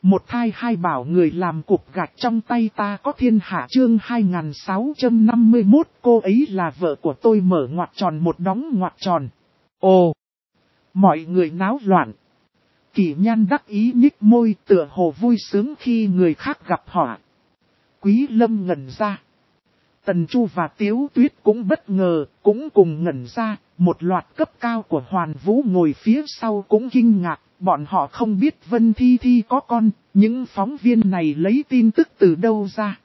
Một thai hai bảo người làm cục gạch trong tay ta có thiên hạ chương 2651 cô ấy là vợ của tôi mở ngoặc tròn một đóng ngoặc tròn. Ồ! Mọi người náo loạn. Kỷ Nhan đắc ý nhích môi tựa hồ vui sướng khi người khác gặp họa. Quý Lâm ngẩn ra. Tần Chu và Tiếu Tuyết cũng bất ngờ, cũng cùng ngẩn ra, một loạt cấp cao của Hoàn Vũ ngồi phía sau cũng kinh ngạc, bọn họ không biết Vân Thi Thi có con, những phóng viên này lấy tin tức từ đâu ra.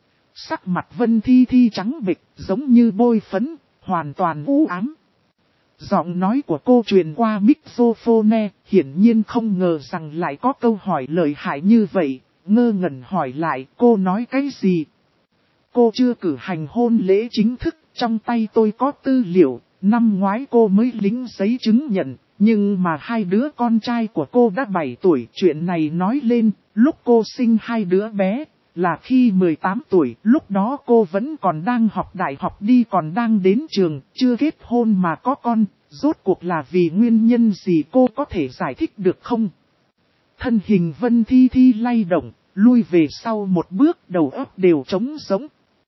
Sắc mặt Vân Thi Thi trắng bệch, giống như bôi phấn, hoàn toàn u ám. Giọng nói của cô truyền qua microphone, hiển nhiên không ngờ rằng lại có câu hỏi lợi hại như vậy, ngơ ngẩn hỏi lại cô nói cái gì. Cô chưa cử hành hôn lễ chính thức, trong tay tôi có tư liệu, năm ngoái cô mới lính giấy chứng nhận, nhưng mà hai đứa con trai của cô đã 7 tuổi. Chuyện này nói lên, lúc cô sinh hai đứa bé, là khi 18 tuổi, lúc đó cô vẫn còn đang học đại học đi còn đang đến trường, chưa kết hôn mà có con, rốt cuộc là vì nguyên nhân gì cô có thể giải thích được không? Thân hình Vân Thi Thi lay động, lui về sau một bước đầu óc đều trống rỗng.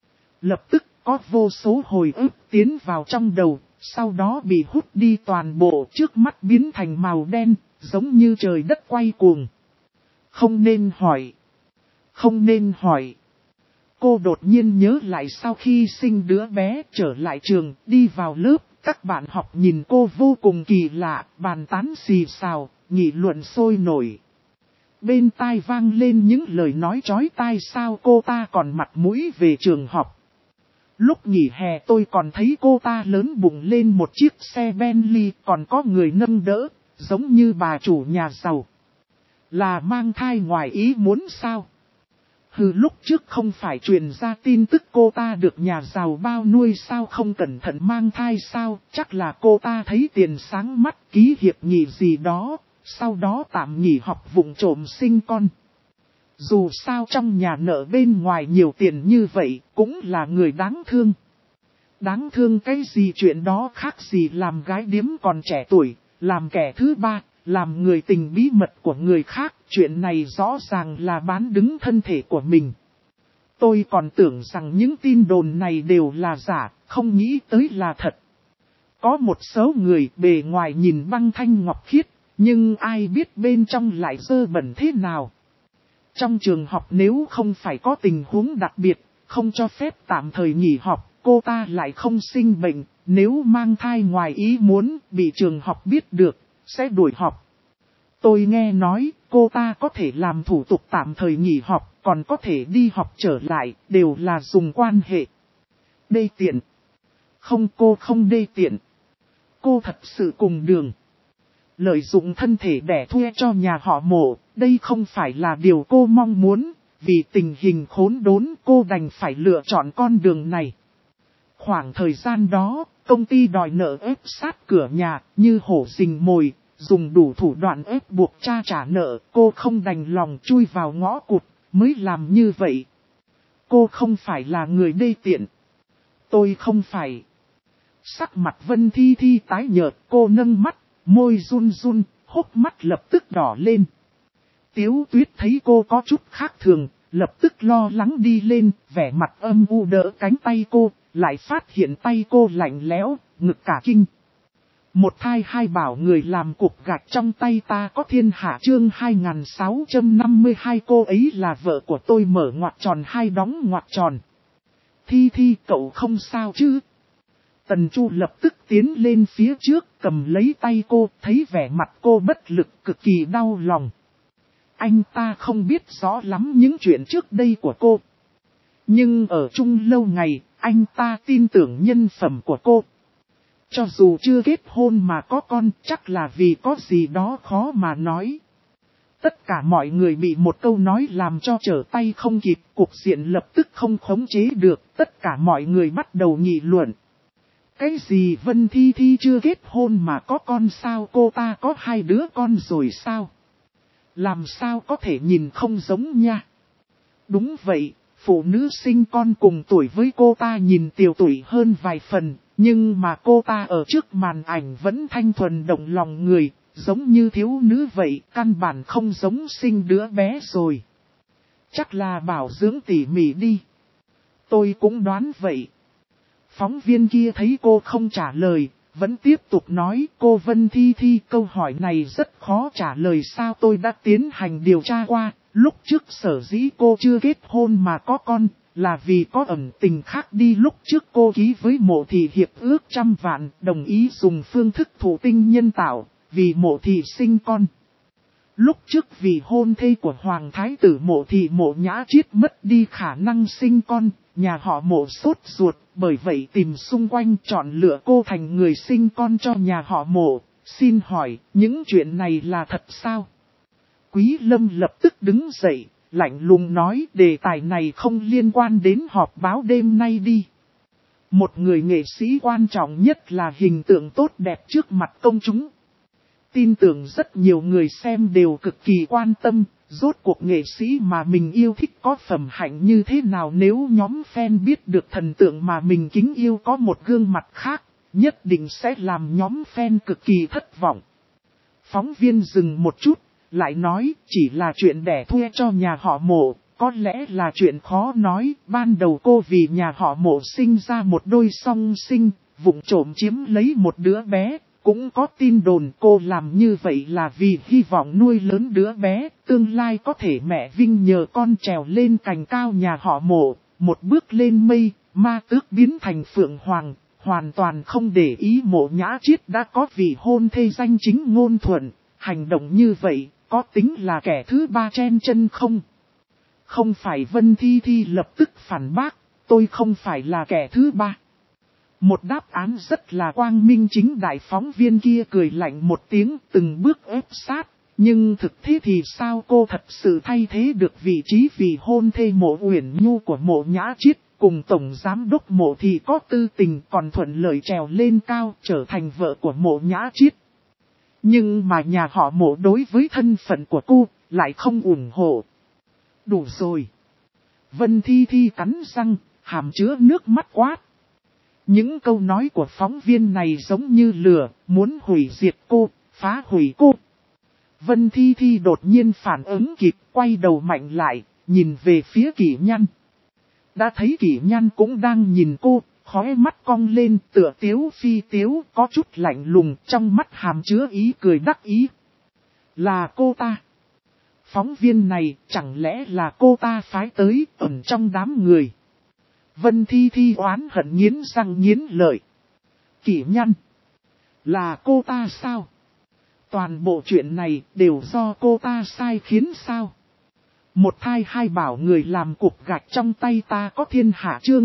Lập tức có vô số hồi ức tiến vào trong đầu, sau đó bị hút đi toàn bộ trước mắt biến thành màu đen, giống như trời đất quay cuồng. Không nên hỏi. Không nên hỏi. Cô đột nhiên nhớ lại sau khi sinh đứa bé trở lại trường, đi vào lớp, các bạn học nhìn cô vô cùng kỳ lạ, bàn tán xì xào, nghị luận sôi nổi. Bên tai vang lên những lời nói chói tai sao cô ta còn mặt mũi về trường học. Lúc nghỉ hè tôi còn thấy cô ta lớn bụng lên một chiếc xe Bentley còn có người nâng đỡ, giống như bà chủ nhà giàu. Là mang thai ngoài ý muốn sao? Hừ lúc trước không phải truyền ra tin tức cô ta được nhà giàu bao nuôi sao không cẩn thận mang thai sao? Chắc là cô ta thấy tiền sáng mắt ký hiệp nghị gì đó, sau đó tạm nghỉ học vụng trộm sinh con. Dù sao trong nhà nợ bên ngoài nhiều tiền như vậy, cũng là người đáng thương. Đáng thương cái gì chuyện đó khác gì làm gái điếm còn trẻ tuổi, làm kẻ thứ ba, làm người tình bí mật của người khác. Chuyện này rõ ràng là bán đứng thân thể của mình. Tôi còn tưởng rằng những tin đồn này đều là giả, không nghĩ tới là thật. Có một số người bề ngoài nhìn băng thanh ngọc khiết, nhưng ai biết bên trong lại dơ bẩn thế nào. Trong trường học nếu không phải có tình huống đặc biệt, không cho phép tạm thời nghỉ học, cô ta lại không sinh bệnh, nếu mang thai ngoài ý muốn bị trường học biết được, sẽ đuổi học. Tôi nghe nói cô ta có thể làm thủ tục tạm thời nghỉ học, còn có thể đi học trở lại, đều là dùng quan hệ. Đê tiện. Không cô không đê tiện. Cô thật sự cùng đường. Lợi dụng thân thể để thuê cho nhà họ Mộ, đây không phải là điều cô mong muốn, vì tình hình khốn đốn cô đành phải lựa chọn con đường này. Khoảng thời gian đó, công ty đòi nợ ép sát cửa nhà, như hổ rình mồi, dùng đủ thủ đoạn ép buộc cha trả nợ, cô không đành lòng chui vào ngõ cụt, mới làm như vậy. Cô không phải là người đê tiện. Tôi không phải. Sắc mặt Vân Thi Thi tái nhợt, cô nâng mắt. Môi run run, hốc mắt lập tức đỏ lên. Tiếu Tuyết thấy cô có chút khác thường, lập tức lo lắng đi lên, vẻ mặt âm u đỡ cánh tay cô, lại phát hiện tay cô lạnh lẽo, ngực cả kinh. Một thai hai bảo người làm cục gạch trong tay ta có thiên hạ chương 2652 cô ấy là vợ của tôi mở ngoặc tròn hai đóng ngoặc tròn. Thi Thi cậu không sao chứ? Tần Chu lập tức tiến lên phía trước cầm lấy tay cô, thấy vẻ mặt cô bất lực cực kỳ đau lòng. Anh ta không biết rõ lắm những chuyện trước đây của cô. Nhưng ở chung lâu ngày, anh ta tin tưởng nhân phẩm của cô. Cho dù chưa kết hôn mà có con, chắc là vì có gì đó khó mà nói. Tất cả mọi người bị một câu nói làm cho trở tay không kịp, cục diện lập tức không khống chế được, tất cả mọi người bắt đầu nghị luận. Cái gì Vân Thi Thi chưa kết hôn mà có con sao cô ta có hai đứa con rồi sao? Làm sao có thể nhìn không giống nha? Đúng vậy, phụ nữ sinh con cùng tuổi với cô ta nhìn tiều tuổi hơn vài phần, nhưng mà cô ta ở trước màn ảnh vẫn thanh thuần động lòng người, giống như thiếu nữ vậy, căn bản không giống sinh đứa bé rồi. Chắc là bảo dưỡng tỉ mỉ đi. Tôi cũng đoán vậy. Phóng viên kia thấy cô không trả lời, vẫn tiếp tục nói, cô Vân Thi Thi, câu hỏi này rất khó trả lời sao, tôi đã tiến hành điều tra qua. Lúc trước sở dĩ cô chưa kết hôn mà có con, là vì có ẩn tình khác đi. Lúc trước cô ký với Mộ Thị hiệp ước 100 vạn, đồng ý dùng phương thức thụ tinh nhân tạo, vì Mộ Thị sinh con. Lúc trước vì hôn thê của Hoàng Thái tử Mộ Thị Mộ Nhã Chiết mất đi khả năng sinh con, nhà họ Mộ sốt ruột, bởi vậy tìm xung quanh chọn lựa cô thành người sinh con cho nhà họ Mộ. Xin hỏi, những chuyện này là thật sao? Quý Lâm lập tức đứng dậy, lạnh lùng nói, đề tài này không liên quan đến họp báo đêm nay đi. Một người nghệ sĩ quan trọng nhất là hình tượng tốt đẹp trước mặt công chúng. Tin tưởng rất nhiều người xem đều cực kỳ quan tâm, rốt cuộc nghệ sĩ mà mình yêu thích có phẩm hạnh như thế nào. Nếu nhóm fan biết được thần tượng mà mình kính yêu có một gương mặt khác, nhất định sẽ làm nhóm fan cực kỳ thất vọng. Phóng viên dừng một chút, lại nói, chỉ là chuyện đẻ thuê cho nhà họ Mộ, có lẽ là chuyện khó nói. Ban đầu cô vì nhà họ Mộ sinh ra một đôi song sinh, vụng trộm chiếm lấy một đứa bé. Cũng có tin đồn cô làm như vậy là vì hy vọng nuôi lớn đứa bé, tương lai có thể mẹ vinh nhờ con trèo lên cành cao nhà họ Mộ, một bước lên mây, ma tước biến thành phượng hoàng, hoàn toàn không để ý Mộ Nhã Chiết đã có vị hôn thê danh chính ngôn thuận. Hành động như vậy, có tính là kẻ thứ ba chen chân không? Không phải. Vân Thi Thi lập tức phản bác, tôi không phải là kẻ thứ ba. Một đáp án rất là quang minh chính đại. Phóng viên kia cười lạnh một tiếng, từng bước ép sát. Nhưng thực thế thì sao, cô thật sự thay thế được vị trí vì hôn thê Mộ Uyển Nhu của Mộ Nhã Chiết, cùng Tổng Giám đốc Mộ thì có tư tình, còn thuận lợi trèo lên cao trở thành vợ của Mộ Nhã Chiết. Nhưng mà nhà họ Mộ đối với thân phận của cô lại không ủng hộ. Đủ rồi. Vân Thi Thi cắn răng, hàm chứa nước mắt quát. Những câu nói của phóng viên này giống như lửa, muốn hủy diệt cô, phá hủy cô. Vân Thi Thi đột nhiên phản ứng kịp, quay đầu mạnh lại, nhìn về phía Kỷ Nhăn. Đã thấy Kỷ Nhăn cũng đang nhìn cô, khóe mắt cong lên tựa tiếu phi tiếu, có chút lạnh lùng, trong mắt hàm chứa ý cười đắc ý. Là cô ta. Phóng viên này chẳng lẽ là cô ta phái tới ẩn trong đám người. Vân Thi Thi oán hận nghiến răng nghiến lợi. Kỷ Nhăn. Là cô ta sao? Toàn bộ chuyện này đều do cô ta sai khiến sao? Một thai hai bảo người làm cục gạch trong tay ta có thiên hạ chương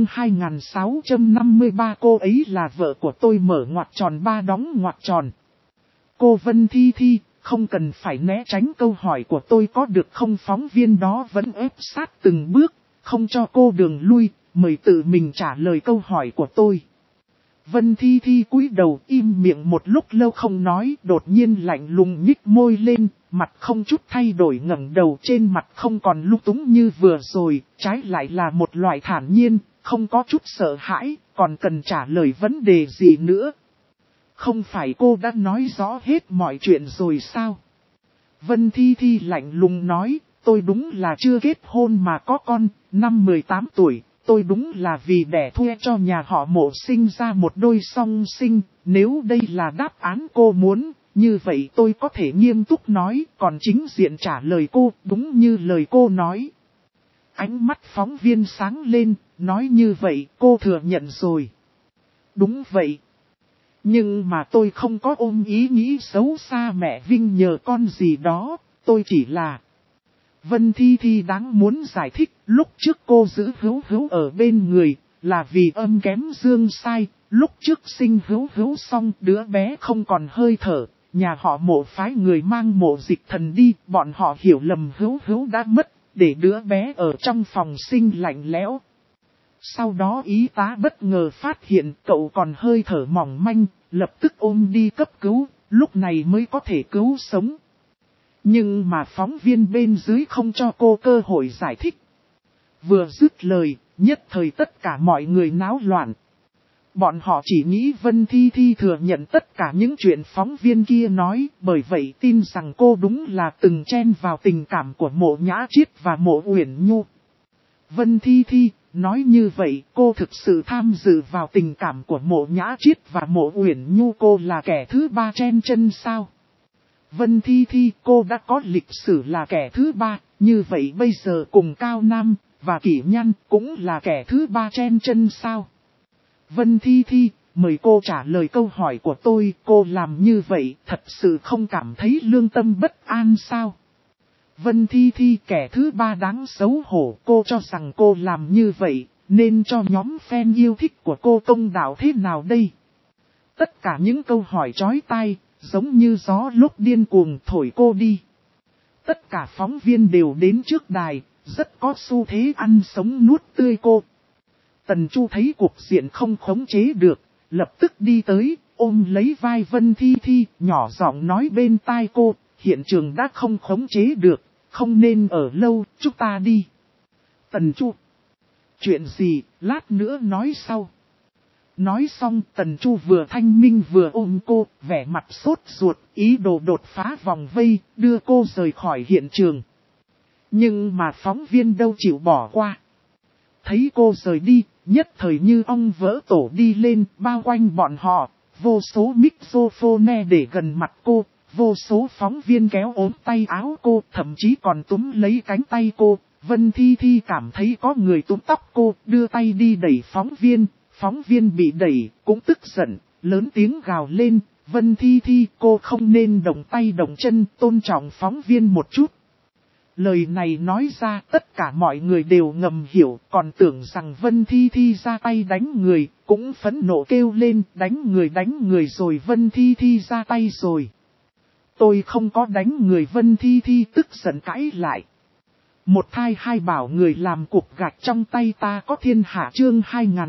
2653 cô ấy là vợ của tôi mở ngoặc tròn ba đóng ngoặc tròn. Cô Vân Thi Thi, không cần phải né tránh câu hỏi của tôi có được không? Phóng viên đó vẫn ép sát từng bước, không cho cô đường lui, mời tự mình trả lời câu hỏi của tôi. Vân Thi Thi cúi đầu im miệng một lúc lâu không nói, đột nhiên lạnh lùng nhích môi lên, mặt không chút thay đổi ngẩng đầu, trên mặt không còn lung túng như vừa rồi, trái lại là một loại thản nhiên, không có chút sợ hãi, còn cần trả lời vấn đề gì nữa. Không phải cô đã nói rõ hết mọi chuyện rồi sao? Vân Thi Thi lạnh lùng nói, tôi đúng là chưa kết hôn mà có con, năm 18 tuổi. Tôi đúng là vì đẻ thuê cho nhà họ Mộ sinh ra một đôi song sinh, nếu đây là đáp án cô muốn, như vậy tôi có thể nghiêm túc nói, còn chính diện trả lời cô, đúng như lời cô nói. Ánh mắt phóng viên sáng lên, nói như vậy cô thừa nhận rồi. Đúng vậy. Nhưng mà tôi không có ôm ý nghĩ xấu xa mẹ vinh nhờ con gì đó, tôi chỉ là... Vân Thi Thi đáng muốn giải thích, lúc trước cô giữ Hữu Hữu ở bên người, là vì âm kém dương sai, lúc trước sinh Hữu Hữu xong đứa bé không còn hơi thở, nhà họ Mộ phái người mang Mộ Dịch Thần đi, bọn họ hiểu lầm Hữu Hữu đã mất, để đứa bé ở trong phòng sinh lạnh lẽo. Sau đó y tá bất ngờ phát hiện cậu còn hơi thở mỏng manh, lập tức ôm đi cấp cứu, lúc này mới có thể cứu sống. Nhưng mà phóng viên bên dưới không cho cô cơ hội giải thích. Vừa dứt lời, nhất thời tất cả mọi người náo loạn. Bọn họ chỉ nghĩ Vân Thi Thi thừa nhận tất cả những chuyện phóng viên kia nói, bởi vậy tin rằng cô đúng là từng chen vào tình cảm của Mộ Nhã Chiết và Mộ Uyển Nhu. Vân Thi Thi, nói như vậy cô thực sự tham dự vào tình cảm của Mộ Nhã Chiết và Mộ Uyển Nhu, cô là kẻ thứ ba chen chân sao? Vân Thi Thi, cô đã có lịch sử là kẻ thứ ba, như vậy bây giờ cùng Cao Nam và Kỷ Nhan cũng là kẻ thứ ba chen chân sao? Vân Thi Thi, mời cô trả lời câu hỏi của tôi, cô làm như vậy thật sự không cảm thấy lương tâm bất an sao? Vân Thi Thi, kẻ thứ ba đáng xấu hổ, cô cho rằng cô làm như vậy, nên cho nhóm fan yêu thích của cô công đạo thế nào đây? Tất cả những câu hỏi chói tai, giống như gió lúc điên cuồng thổi cô đi. Tất cả phóng viên đều đến trước đài, rất có xu thế ăn sống nuốt tươi cô. Tần Chu thấy cuộc diện không khống chế được, lập tức đi tới, ôm lấy vai Vân Thi Thi, nhỏ giọng nói bên tai cô, hiện trường đã không khống chế được, không nên ở lâu, chúng ta đi. Tần Chu, chuyện gì, lát nữa nói sau. Nói xong Tần Chu vừa thanh minh vừa ôm cô, vẻ mặt sốt ruột, ý đồ đột phá vòng vây, đưa cô rời khỏi hiện trường. Nhưng mà phóng viên đâu chịu bỏ qua. Thấy cô rời đi, nhất thời như ong vỡ tổ đi lên, bao quanh bọn họ, vô số microphone để gần mặt cô, vô số phóng viên kéo ốm tay áo cô, thậm chí còn túm lấy cánh tay cô. Vân Thi Thi cảm thấy có người túm tóc cô, đưa tay đi đẩy phóng viên bị đẩy, cũng tức giận, lớn tiếng gào lên, Vân Thi Thi, cô không nên động tay động chân, tôn trọng phóng viên một chút. Lời này nói ra tất cả mọi người đều ngầm hiểu, còn tưởng rằng Vân Thi Thi ra tay đánh người, cũng phẫn nộ kêu lên, đánh người rồi, Vân Thi Thi ra tay rồi. Tôi không có đánh người, Vân Thi Thi tức giận cãi lại. Một thai hai bảo người làm cục gạch trong tay ta có thiên hạ, chương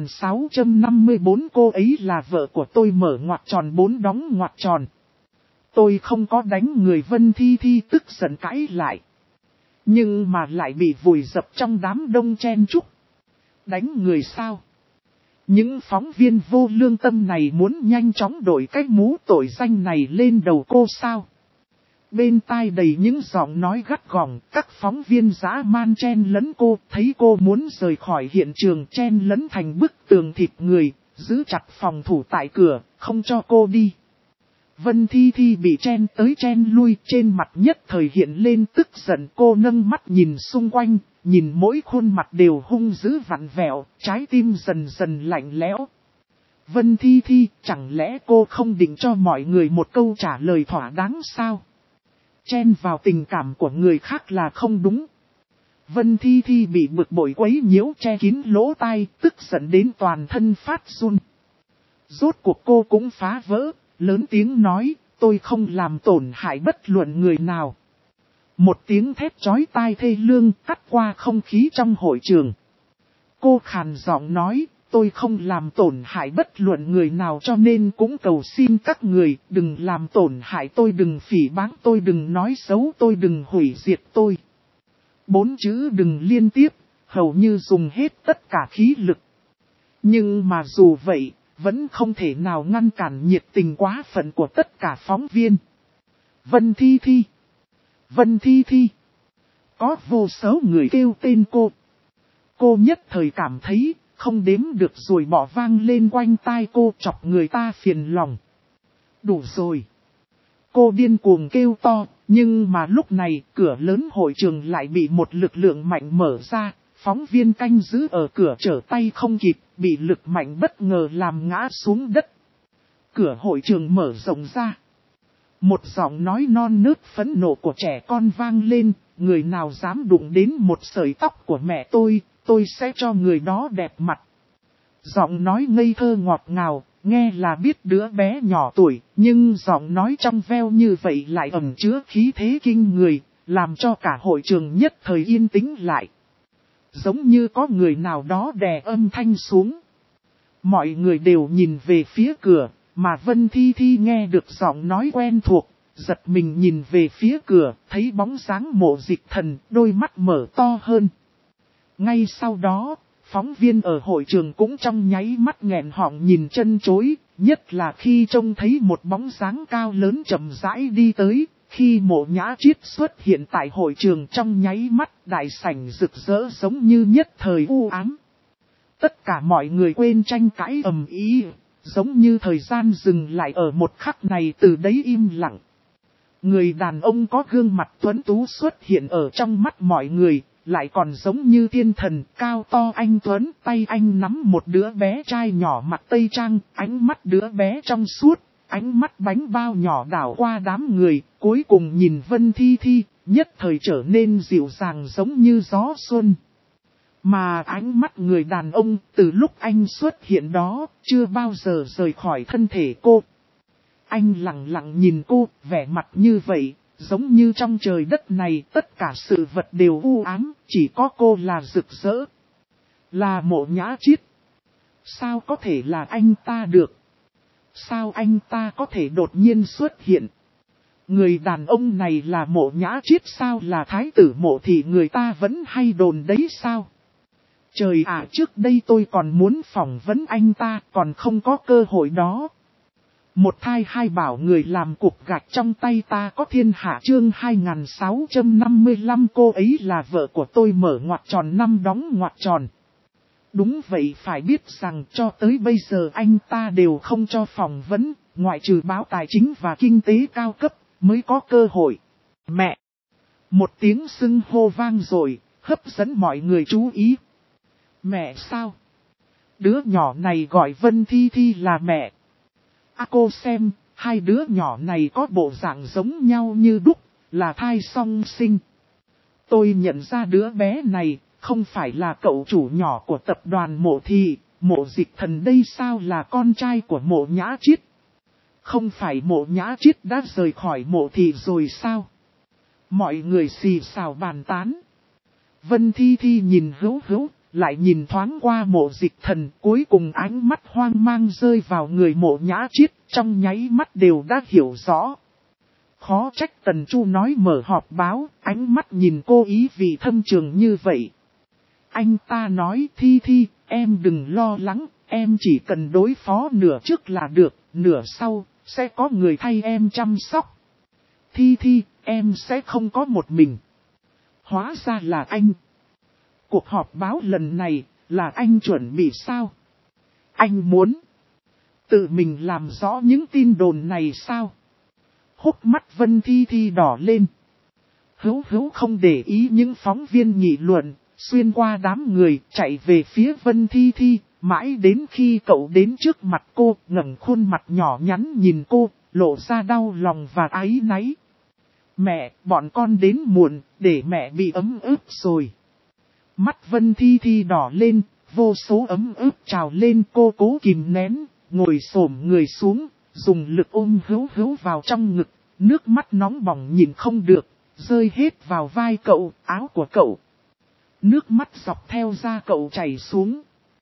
2654, cô ấy là vợ của tôi, mở ngoặc tròn 4 đóng ngoặc tròn. Tôi không có đánh người, Vân Thi Thi tức giận cãi lại. Nhưng mà lại bị vùi dập trong đám đông chen chúc. Đánh người sao? Những phóng viên vô lương tâm này muốn nhanh chóng đổi cái mũ tội danh này lên đầu cô sao? Bên tai đầy những giọng nói gắt gỏng, các phóng viên dã man chen lấn cô, thấy cô muốn rời khỏi hiện trường chen lấn thành bức tường thịt người, giữ chặt phòng thủ tại cửa, không cho cô đi. Vân Thi Thi bị chen tới chen lui, trên mặt nhất thời hiện lên tức giận, cô nâng mắt nhìn xung quanh, nhìn mỗi khuôn mặt đều hung dữ vặn vẹo, trái tim dần dần lạnh lẽo. Vân Thi Thi, chẳng lẽ cô không định cho mọi người một câu trả lời thỏa đáng sao? Chen vào tình cảm của người khác là không đúng. Vân Thi Thi bị bực bội quấy nhiễu, che kín lỗ tai, tức giận đến toàn thân phát run. Rốt cuộc cô cũng phá vỡ, lớn tiếng nói, tôi không làm tổn hại bất luận người nào. Một tiếng thét chói tai thê lương cắt qua không khí trong hội trường. Cô khàn giọng nói, tôi không làm tổn hại bất luận người nào, cho nên cũng cầu xin các người đừng làm tổn hại tôi, đừng phỉ báng tôi, đừng nói xấu tôi, đừng hủy diệt tôi. 4 chữ đừng liên tiếp, hầu như dùng hết tất cả khí lực. Nhưng mà dù vậy, vẫn không thể nào ngăn cản nhiệt tình quá phận của tất cả phóng viên. Vân Thi Thi, Vân Thi Thi. Có vô số người kêu tên cô. Cô nhất thời cảm thấy không đếm được rồi bỏ vang lên quanh tai cô, chọc người ta phiền lòng. Đủ rồi. Cô điên cuồng kêu to, nhưng mà lúc này cửa lớn hội trường lại bị một lực lượng mạnh mở ra. Phóng viên canh giữ ở cửa trở tay không kịp, bị lực mạnh bất ngờ làm ngã xuống đất. Cửa hội trường mở rộng ra. Một giọng nói non nớt phẫn nộ của trẻ con vang lên, người nào dám đụng đến một sợi tóc của mẹ tôi sẽ cho người đó đẹp mặt. Giọng nói ngây thơ ngọt ngào, nghe là biết đứa bé nhỏ tuổi, nhưng giọng nói trong veo như vậy lại ẩn chứa khí thế kinh người, làm cho cả hội trường nhất thời yên tĩnh lại. Giống như có người nào đó đè âm thanh xuống. Mọi người đều nhìn về phía cửa, mà Vân Thi Thi nghe được giọng nói quen thuộc, giật mình nhìn về phía cửa, thấy bóng dáng Mộ Dịch Thần, đôi mắt mở to hơn. Ngay sau đó, Phóng viên ở hội trường cũng trong nháy mắt nghẹn họng nhìn chân chối, nhất là khi trông thấy một bóng dáng cao lớn chậm rãi đi tới, khi Mộ Nhã Chiết xuất hiện tại hội trường trong nháy mắt, đại sảnh rực rỡ giống như nhất thời u ám. Tất cả mọi người quên tranh cãi ầm ĩ, giống như thời gian dừng lại ở một khắc này, từ đấy im lặng. Người đàn ông có gương mặt tuấn tú xuất hiện ở trong mắt mọi người, lại còn giống như thiên thần, cao to anh tuấn, tay anh nắm một đứa bé trai nhỏ mặc tây trang, ánh mắt đứa bé trong suốt, ánh mắt bánh bao nhỏ đảo qua đám người, cuối cùng nhìn Vân Thi Thi, nhất thời trở nên dịu dàng giống như gió xuân. Mà ánh mắt người đàn ông từ lúc anh xuất hiện đó, chưa bao giờ rời khỏi thân thể cô. Anh lặng lặng nhìn cô, vẻ mặt như vậy, giống như trong trời đất này tất cả sự vật đều u ám, chỉ có cô là rực rỡ. Là Mộ Nhã Chiết. Sao có thể là anh ta được? Sao anh ta có thể đột nhiên xuất hiện? Người đàn ông này là Mộ Nhã Chiết sao, là thái tử Mộ thì người ta vẫn hay đồn đấy sao? Trời ạ, trước đây tôi còn muốn phỏng vấn anh ta, còn không có cơ hội đó. Một thai hai bảo người làm cục gạch trong tay ta có thiên hạ chương 2655 cô ấy là vợ của tôi mở ngoặc tròn năm đóng ngoặc tròn. Đúng vậy, phải biết rằng cho tới bây giờ anh ta đều không cho phỏng vấn, ngoại trừ báo tài chính và kinh tế cao cấp mới có cơ hội. Mẹ! Một tiếng xưng hô vang rồi, hấp dẫn mọi người chú ý. Mẹ sao? Đứa nhỏ này gọi Vân Thi Thi là mẹ. Cô xem, hai đứa nhỏ này có bộ dạng giống nhau như đúc, là thai song sinh. Tôi nhận ra đứa bé này, không phải là cậu chủ nhỏ của tập đoàn Mộ Thị, Mộ Dịch Thần đây sao, là con trai của Mộ Nhã Chiết. Không phải Mộ Nhã Chiết đã rời khỏi Mộ Thị rồi sao? Mọi người xì xào bàn tán. Vân Thi Thi nhìn Hữu Hữu, lại nhìn thoáng qua Mộ Dịch Thần, cuối cùng ánh mắt hoang mang rơi vào người Mộ Nhã Chiết, trong nháy mắt đều đã hiểu rõ. Khó trách Tần Chu nói mở họp báo, ánh mắt nhìn cô ý vị thâm trường như vậy. Anh ta nói Thi Thi, em đừng lo lắng, em chỉ cần đối phó nửa trước là được, nửa sau, sẽ có người thay em chăm sóc. Thi Thi, em sẽ không có một mình. Hóa ra là anh. Cuộc họp báo lần này, là anh chuẩn bị sao? Anh muốn tự mình làm rõ những tin đồn này sao? Hốc mắt Vân Thi Thi đỏ lên. Hữu Hữu không để ý những phóng viên nghị luận, xuyên qua đám người chạy về phía Vân Thi Thi, mãi đến khi cậu đến trước mặt cô, ngẩng khuôn mặt nhỏ nhắn nhìn cô, lộ ra đau lòng và áy náy. Mẹ, bọn con đến muộn, để mẹ bị ấm ức rồi. Mắt Vân Thi Thi đỏ lên, vô số ấm ức trào lên, cô cố kìm nén, ngồi xổm người xuống, dùng lực ôm Hữu Hữu vào trong ngực, nước mắt nóng bỏng nhìn không được, rơi hết vào vai cậu, áo của cậu. Nước mắt dọc theo da cậu chảy xuống.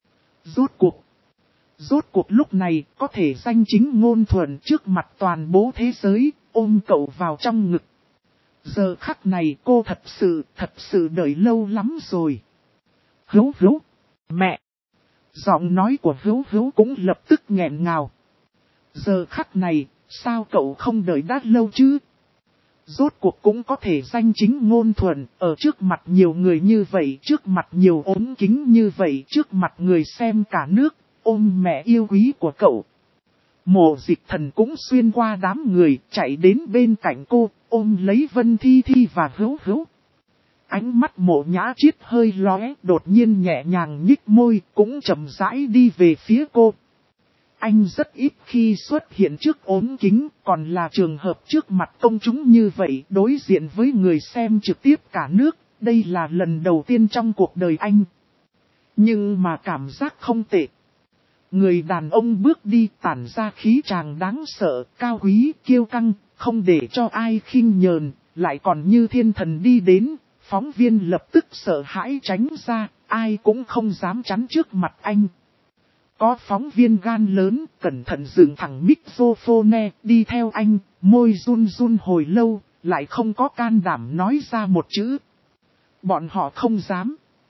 Rốt cuộc lúc này có thể danh chính ngôn thuận trước mặt toàn bộ thế giới, ôm cậu vào trong ngực. Giờ khắc này cô thật sự đợi lâu lắm rồi. Hữu Hữu, mẹ. Giọng nói của Hữu Hữu cũng lập tức nghẹn ngào. Giờ khắc này, sao cậu không đợi đã lâu chứ? Rốt cuộc cũng có thể danh chính ngôn thuận, ở trước mặt nhiều người như vậy, trước mặt nhiều ống kính như vậy, trước mặt người xem cả nước, ôm mẹ yêu quý của cậu. Mộ Dịch Thần cũng xuyên qua đám người, chạy đến bên cạnh cô, ôm lấy Vân Thi Thi và Hữu Hữu. Ánh mắt Mộ Nhã Chiết hơi lóe, đột nhiên nhẹ nhàng nhích môi, cũng chậm rãi đi về phía cô. Anh rất ít khi xuất hiện trước ống kính, còn là trường hợp trước mặt công chúng như vậy, đối diện với người xem trực tiếp cả nước, đây là lần đầu tiên trong cuộc đời anh. Nhưng mà cảm giác không tệ. Người đàn ông bước đi tản ra khí tràng đáng sợ, cao quý, kiêu căng, không để cho ai khinh nhờn, lại còn như thiên thần đi đến, phóng viên lập tức sợ hãi tránh ra, ai cũng không dám chắn trước mặt anh. Có phóng viên gan lớn, cẩn thận dựng thẳng microphone, đi theo anh, môi run run hồi lâu, lại không có can đảm nói ra một chữ. Bọn họ không dám.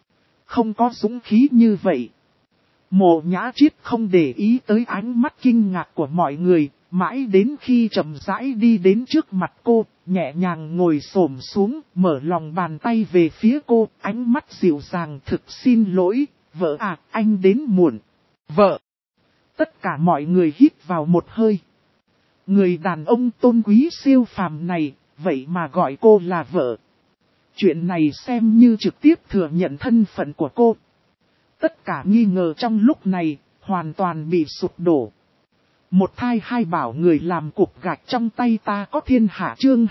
không có dũng khí như vậy. Mộ Nhã Chiết không để ý tới ánh mắt kinh ngạc của mọi người, mãi đến khi chậm rãi đi đến trước mặt cô, nhẹ nhàng ngồi xổm xuống, mở lòng bàn tay về phía cô, ánh mắt dịu dàng thực xin lỗi, vợ à, anh đến muộn. Vợ! Tất cả mọi người hít vào một hơi. Người đàn ông tôn quý siêu phàm này, vậy mà gọi cô là vợ. Chuyện này xem như trực tiếp thừa nhận thân phận của cô. Tất cả nghi ngờ trong lúc này, hoàn toàn bị sụp đổ. Một thai hai bảo người làm cục gạch trong tay ta có thiên hạ chương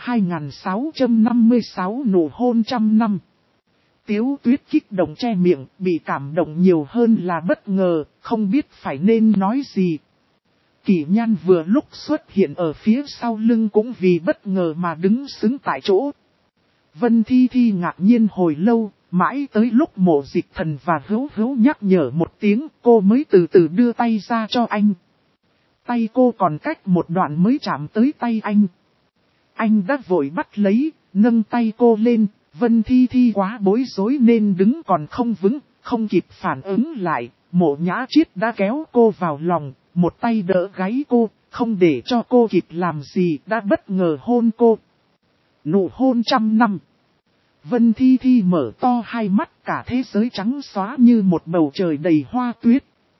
2656 nụ hôn trăm năm. Tiếu Tuyết kích động che miệng, bị cảm động nhiều hơn là bất ngờ, không biết phải nên nói gì. Kỷ Nhan vừa lúc xuất hiện ở phía sau lưng cũng vì bất ngờ mà đứng sững tại chỗ. Vân Thi Thi ngạc nhiên hồi lâu, mãi tới lúc Mộ Dịch Thần và Hữu Hữu nhắc nhở một tiếng, cô mới từ từ đưa tay ra cho anh. Tay cô còn cách một đoạn mới chạm tới tay anh. Anh đã vội bắt lấy, nâng tay cô lên, Vân Thi Thi quá bối rối nên đứng còn không vững, không kịp phản ứng lại, Mộ Nhã Chiết đã kéo cô vào lòng, một tay đỡ gáy cô, không để cho cô kịp làm gì đã bất ngờ hôn cô. Nụ hôn trăm năm. Vân Thi Thi mở to hai mắt, cả thế giới trắng xóa như một bầu trời đầy hoa tuyết.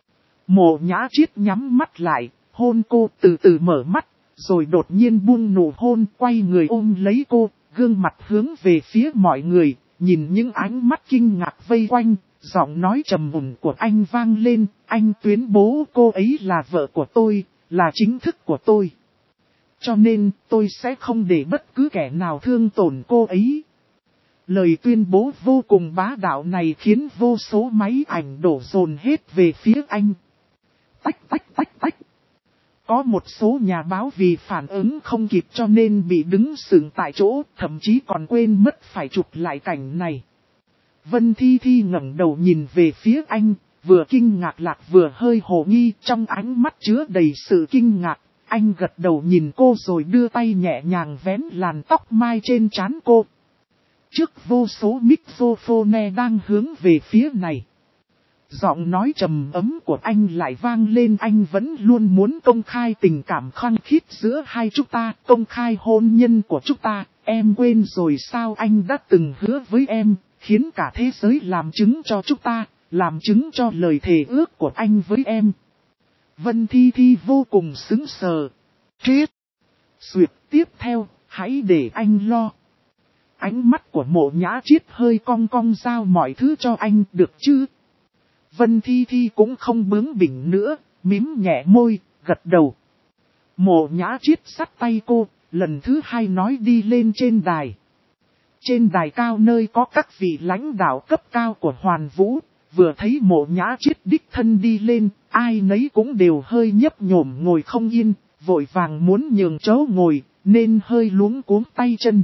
Mộ Nhã Chiết nhắm mắt lại, hôn cô từ từ mở mắt, rồi đột nhiên buông nụ hôn quay người ôm lấy cô, gương mặt hướng về phía mọi người, nhìn những ánh mắt kinh ngạc vây quanh, giọng nói trầm mùn của anh vang lên, anh tuyên bố cô ấy là vợ của tôi, là chính thức của tôi. Cho nên tôi sẽ không để bất cứ kẻ nào thương tổn cô ấy. Lời tuyên bố vô cùng bá đạo này khiến vô số máy ảnh đổ dồn hết về phía anh. Tách tách tách tách. Có một số nhà báo vì phản ứng không kịp cho nên bị đứng sững tại chỗ, thậm chí còn quên mất phải chụp lại cảnh này. Vân Thi Thi ngẩng đầu nhìn về phía anh, vừa kinh ngạc lạc vừa hơi hồ nghi, trong ánh mắt chứa đầy sự kinh ngạc. Anh gật đầu nhìn cô rồi đưa tay nhẹ nhàng vén làn tóc mai trên trán cô. Trước vô số microphone đang hướng về phía này. Giọng nói trầm ấm của anh lại vang lên, anh vẫn luôn muốn công khai tình cảm khăng khít giữa hai chúng ta, công khai hôn nhân của chúng ta, em quên rồi sao anh đã từng hứa với em, khiến cả thế giới làm chứng cho chúng ta, làm chứng cho lời thề ước của anh với em. Vân Thi Thi vô cùng sững sờ. Triết! Duyệt tiếp theo, hãy để anh lo. Ánh mắt của Mộ Nhã Chiết hơi cong cong giao mọi thứ cho anh được chứ? Vân Thi Thi cũng không bướng bỉnh nữa, mím nhẹ môi, gật đầu. Mộ Nhã Chiết sắt tay cô, lần thứ hai nói đi lên trên đài. Trên đài cao nơi có các vị lãnh đạo cấp cao của Hoàn Vũ, vừa thấy Mộ Nhã Chiết đích thân đi lên, ai nấy cũng đều hơi nhấp nhổm ngồi không yên, vội vàng muốn nhường chỗ ngồi, nên hơi luống cuống tay chân.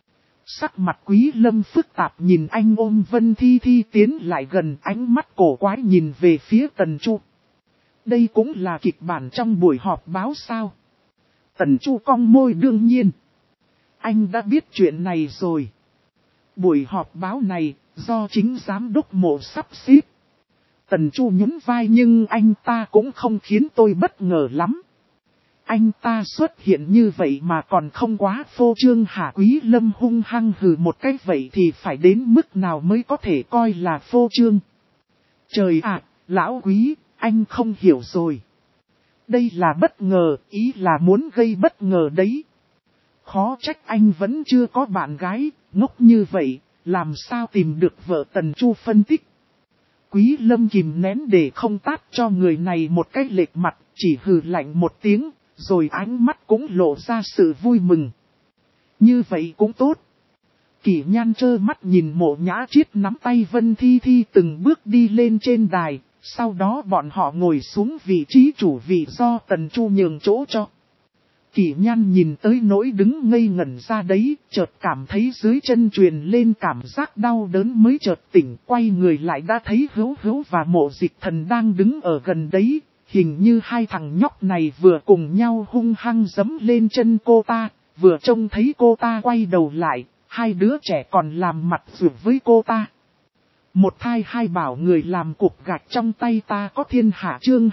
Sắc mặt Quý Lâm phức tạp nhìn anh ôm Vân Thi Thi tiến lại gần, ánh mắt cổ quái nhìn về phía Tần Chu. Đây cũng là kịch bản trong buổi họp báo sao? Tần Chu cong môi đương nhiên. Anh đã biết chuyện này rồi. Buổi họp báo này do chính giám đốc Mộ sắp xếp. Tần Chu nhún vai nhưng anh ta cũng không khiến tôi bất ngờ lắm. Anh ta xuất hiện như vậy mà còn không quá phô trương hả? Quý Lâm hung hăng hừ một cái, vậy thì phải đến mức nào mới có thể coi là phô trương? Trời ạ, lão Quý, anh không hiểu rồi. Đây là bất ngờ, ý là muốn gây bất ngờ đấy. Khó trách anh vẫn chưa có bạn gái, ngốc như vậy, làm sao tìm được vợ? Tần Chu phân tích. Quý Lâm kìm nén để không tát cho người này một cái lệch mặt, chỉ hừ lạnh một tiếng. Rồi ánh mắt cũng lộ ra sự vui mừng. Như vậy cũng tốt. Kỷ Nhan trơ mắt nhìn Mộ Nhã Chiết nắm tay Vân Thi Thi từng bước đi lên trên đài. Sau đó bọn họ ngồi xuống vị trí chủ vị do Tần Chu nhường chỗ cho. Kỷ Nhan nhìn tới nỗi đứng ngây ngẩn ra đấy, chợt cảm thấy dưới chân truyền lên cảm giác đau đớn mới chợt tỉnh, quay người lại đã thấy Hữu Hữu và Mộ Dịch Thần đang đứng ở gần đấy. Hình như hai thằng nhóc này vừa cùng nhau hung hăng giẫm lên chân cô ta, vừa trông thấy cô ta quay đầu lại, hai đứa trẻ còn làm mặt rượu với cô ta. Một thai hai bảo người làm cục gạch trong tay ta có thiên hạ chương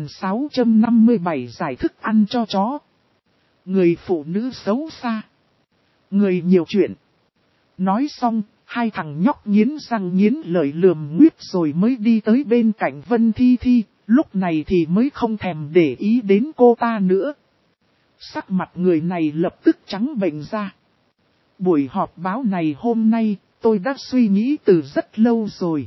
2657 giải thức ăn cho chó. Người phụ nữ xấu xa. Người nhiều chuyện. Nói xong, hai thằng nhóc nghiến răng nghiến lợi lườm nguyết rồi mới đi tới bên cạnh Vân Thi Thi, lúc này thì mới không thèm để ý đến cô ta nữa. Sắc mặt người này lập tức trắng bệch ra. Buổi họp báo này hôm nay, tôi đã suy nghĩ từ rất lâu rồi.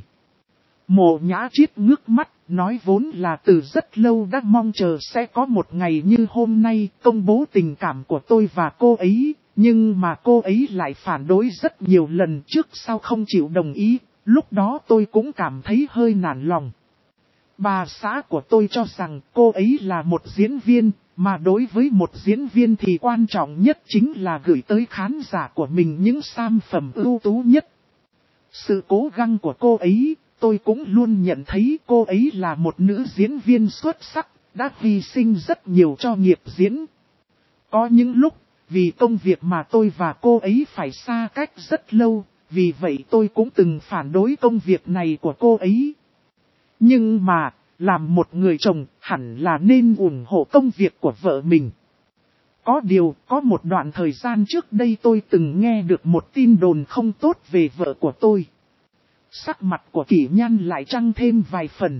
Mộ Nhã Triết ngước mắt, nói vốn là từ rất lâu đã mong chờ sẽ có một ngày như hôm nay công bố tình cảm của tôi và cô ấy, nhưng mà cô ấy lại phản đối rất nhiều lần trước sau không chịu đồng ý, lúc đó tôi cũng cảm thấy hơi nản lòng. Bà xã của tôi cho rằng cô ấy là một diễn viên, mà đối với một diễn viên thì quan trọng nhất chính là gửi tới khán giả của mình những sản phẩm ưu tú nhất. Sự cố gắng của cô ấy, tôi cũng luôn nhận thấy cô ấy là một nữ diễn viên xuất sắc, đã hy sinh rất nhiều cho nghiệp diễn. Có những lúc, vì công việc mà tôi và cô ấy phải xa cách rất lâu, vì vậy tôi cũng từng phản đối công việc này của cô ấy. Nhưng mà, làm một người chồng hẳn là nên ủng hộ công việc của vợ mình. Có điều, có một đoạn thời gian trước đây tôi từng nghe được một tin đồn không tốt về vợ của tôi. Sắc mặt của Kỷ Nhan lại trăng thêm vài phần.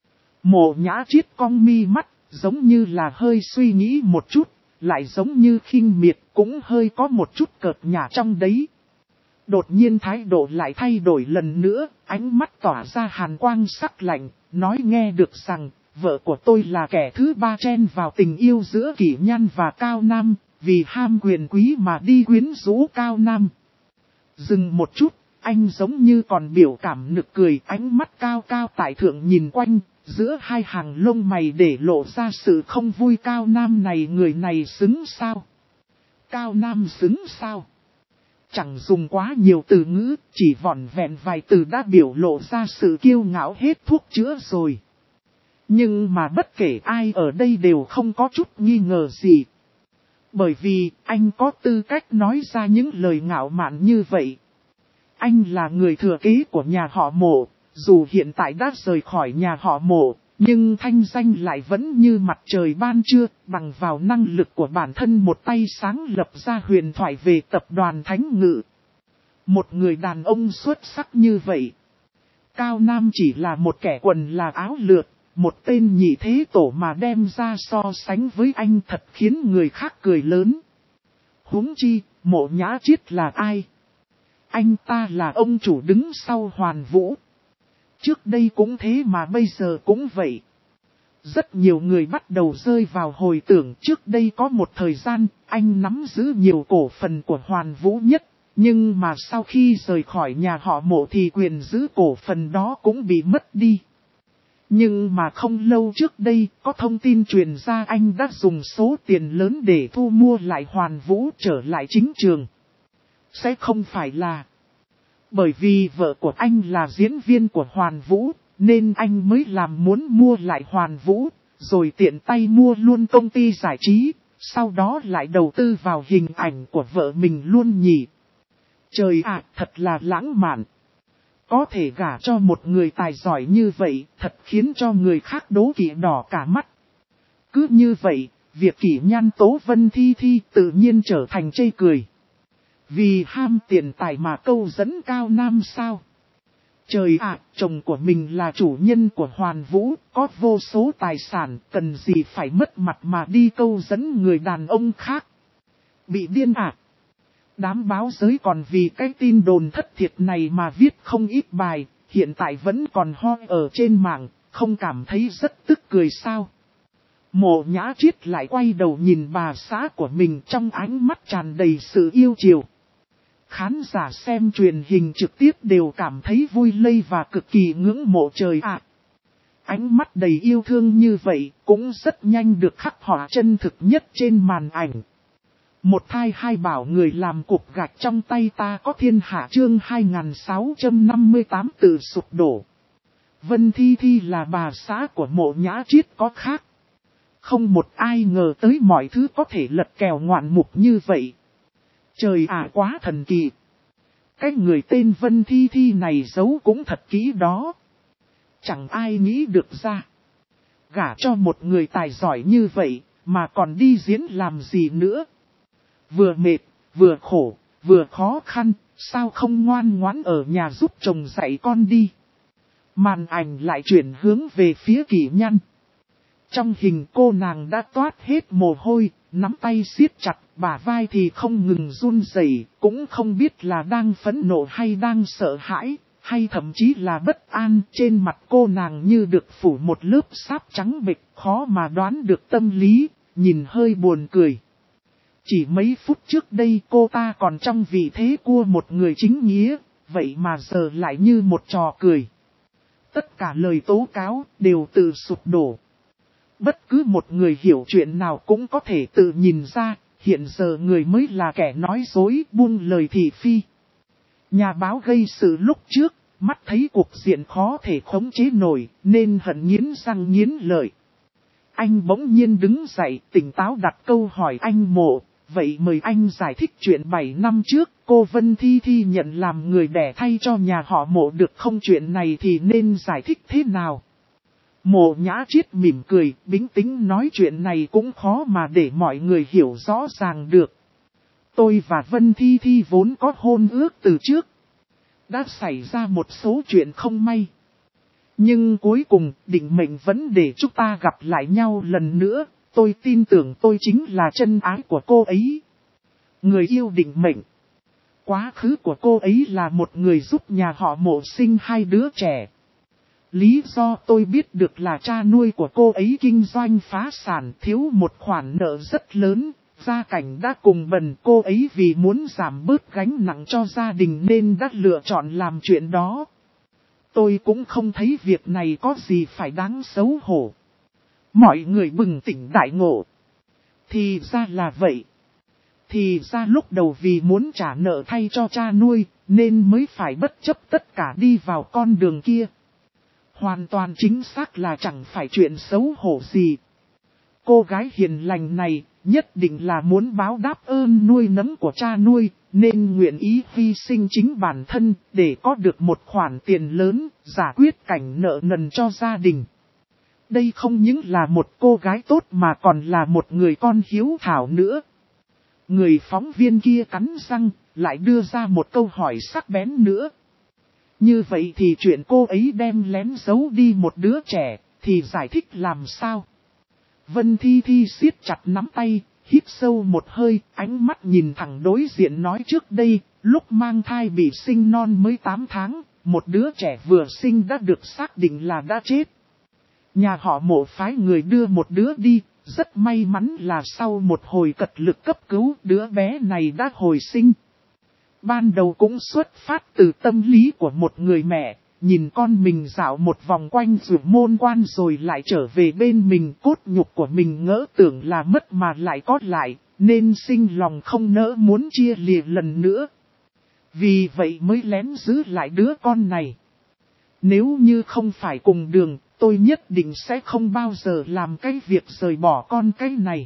Mộ Nhã Triết cong mi mắt, giống như là hơi suy nghĩ một chút, lại giống như khinh miệt, cũng hơi có một chút cợt nhả trong đấy. Đột nhiên thái độ lại thay đổi lần nữa, ánh mắt tỏa ra hàn quang sắc lạnh, nói nghe được rằng, vợ của tôi là kẻ thứ ba chen vào tình yêu giữa Kỷ Nhan và Cao Nam, vì ham quyền quý mà đi quyến rũ Cao Nam. Dừng một chút, anh giống như còn biểu cảm nực cười, ánh mắt cao cao tại thượng nhìn quanh, giữa hai hàng lông mày để lộ ra sự không vui. Cao Nam này, người này xứng sao? Cao Nam xứng sao? Chẳng dùng quá nhiều từ ngữ, chỉ vỏn vẹn vài từ đã biểu lộ ra sự kiêu ngạo hết thuốc chữa rồi. Nhưng mà bất kể ai ở đây đều không có chút nghi ngờ gì. Bởi vì anh có tư cách nói ra những lời ngạo mạn như vậy. Anh là người thừa kế của nhà họ Mộ, dù hiện tại đã rời khỏi nhà họ Mộ, nhưng thanh danh lại vẫn như mặt trời ban trưa, bằng vào năng lực của bản thân một tay sáng lập ra huyền thoại về tập đoàn Thánh Ngự. Một người đàn ông xuất sắc như vậy. Cao Nam chỉ là một kẻ quần là áo lượt, một tên nhị thế tổ mà đem ra so sánh với anh thật khiến người khác cười lớn. Huống chi, Mộ Nhã Triết là ai? Anh ta là ông chủ đứng sau Hoàn Vũ. Trước đây cũng thế mà bây giờ cũng vậy. Rất nhiều người bắt đầu rơi vào hồi tưởng trước đây có một thời gian, anh nắm giữ nhiều cổ phần của Hoàn Vũ nhất. Nhưng mà sau khi rời khỏi nhà họ Mộ thì quyền giữ cổ phần đó cũng bị mất đi. Nhưng mà không lâu trước đây, có thông tin truyền ra anh đã dùng số tiền lớn để thu mua lại Hoàn Vũ trở lại chính trường. Sẽ không phải là... Bởi vì vợ của anh là diễn viên của Hoàn Vũ, nên anh mới làm muốn mua lại Hoàn Vũ, rồi tiện tay mua luôn công ty giải trí, sau đó lại đầu tư vào hình ảnh của vợ mình luôn nhỉ. Trời ạ, thật là lãng mạn. Có thể gả cho một người tài giỏi như vậy, thật khiến cho người khác đố kỵ đỏ cả mắt. Cứ như vậy, việc Kỷ Nhan tố Vân Thi Thi tự nhiên trở thành chê cười. Vì ham tiền tài mà câu dẫn Cao Nam sao? Trời ạ, chồng của mình là chủ nhân của Hoàn Vũ, có vô số tài sản, cần gì phải mất mặt mà đi câu dẫn người đàn ông khác? Bị điên ạ! Đám báo giới còn vì cái tin đồn thất thiệt này mà viết không ít bài, hiện tại vẫn còn hoi ở trên mạng, không cảm thấy rất tức cười sao? Mộ Nhã Triết lại quay đầu nhìn bà xã của mình trong ánh mắt tràn đầy sự yêu chiều. Khán giả xem truyền hình trực tiếp đều cảm thấy vui lây và cực kỳ ngưỡng mộ. Trời ạ! Ánh mắt đầy yêu thương như vậy cũng rất nhanh được khắc họa chân thực nhất trên màn ảnh. Một thai hai bảo người làm cục gạch trong tay ta có thiên hạ chương 2658 tự sụp đổ. Vân Thi Thi là bà xã của Mộ Nhã Triết có khác. Không một ai ngờ tới mọi thứ có thể lật kèo ngoạn mục như vậy. Trời ạ, quá thần kỳ. Cái người tên Vân Thi Thi này giấu cũng thật kỹ đó. Chẳng ai nghĩ được ra. Gả cho một người tài giỏi như vậy, mà còn đi diễn làm gì nữa. Vừa mệt, vừa khổ, vừa khó khăn, sao không ngoan ngoãn ở nhà giúp chồng dạy con đi. Màn ảnh lại chuyển hướng về phía Kỷ Nhăn. Trong hình cô nàng đã toát hết mồ hôi, nắm tay siết chặt, bả vai thì không ngừng run rẩy, cũng không biết là đang phẫn nộ hay đang sợ hãi, hay thậm chí là bất an. Trên mặt cô nàng như được phủ một lớp sáp trắng bệch, khó mà đoán được tâm lý, nhìn hơi buồn cười. Chỉ mấy phút trước đây cô ta còn trong vị thế của một người chính nghĩa, vậy mà giờ lại như một trò cười. Tất cả lời tố cáo đều tự sụp đổ. Bất cứ một người hiểu chuyện nào cũng có thể tự nhìn ra, hiện giờ người mới là kẻ nói dối, buông lời thị phi. Nhà báo gây sự lúc trước, mắt thấy cuộc diện khó thể khống chế nổi, nên hận nghiến răng nghiến lợi. Anh bỗng nhiên đứng dậy, tỉnh táo đặt câu hỏi anh Mộ, vậy mời anh giải thích chuyện 7 năm trước, cô Vân Thi Thi nhận làm người đẻ thay cho nhà họ Mộ được không, chuyện này thì nên giải thích thế nào? Mộ Nhã Chiết mỉm cười, bình tĩnh nói chuyện này cũng khó mà để mọi người hiểu rõ ràng được. Tôi và Vân Thi Thi vốn có hôn ước từ trước. Đã xảy ra một số chuyện không may. Nhưng cuối cùng, định mệnh vẫn để chúng ta gặp lại nhau lần nữa. Tôi tin tưởng tôi chính là chân ái của cô ấy. Người yêu định mệnh. Quá khứ của cô ấy là một người giúp nhà họ Mộ sinh 2 đứa trẻ. Lý do tôi biết được là cha nuôi của cô ấy kinh doanh phá sản, thiếu một khoản nợ rất lớn, gia cảnh đã cùng bần. Cô ấy vì muốn giảm bớt gánh nặng cho gia đình nên đã lựa chọn làm chuyện đó. Tôi cũng không thấy việc này có gì phải đáng xấu hổ. Mọi người bừng tỉnh đại ngộ. Thì ra là vậy. Thì ra lúc đầu vì muốn trả nợ thay cho cha nuôi, nên mới phải bất chấp tất cả đi vào con đường kia. Hoàn toàn chính xác là chẳng phải chuyện xấu hổ gì. Cô gái hiền lành này nhất định là muốn báo đáp ơn nuôi nấng của cha nuôi, nên nguyện ý hy sinh chính bản thân để có được một khoản tiền lớn, giải quyết cảnh nợ nần cho gia đình. Đây không những là một cô gái tốt mà còn là một người con hiếu thảo nữa. Người phóng viên kia cắn răng, lại đưa ra một câu hỏi sắc bén nữa. Như vậy thì chuyện cô ấy đem lén giấu đi một đứa trẻ, thì giải thích làm sao? Vân Thi Thi siết chặt nắm tay, hít sâu một hơi, ánh mắt nhìn thẳng đối diện nói trước đây, lúc mang thai bị sinh non mới 8 tháng, một đứa trẻ vừa sinh đã được xác định là đã chết. Nhà họ Mộ phái người đưa một đứa đi, rất may mắn là sau một hồi cật lực cấp cứu đứa bé này đã hồi sinh. Ban đầu cũng xuất phát từ tâm lý của một người mẹ, nhìn con mình dạo một vòng quanh rủ môn quan rồi lại trở về bên mình, cốt nhục của mình ngỡ tưởng là mất mà lại có lại, nên sinh lòng không nỡ muốn chia lìa lần nữa. Vì vậy mới lén giữ lại đứa con này. Nếu như không phải cùng đường, tôi nhất định sẽ không bao giờ làm cái việc rời bỏ con cái này.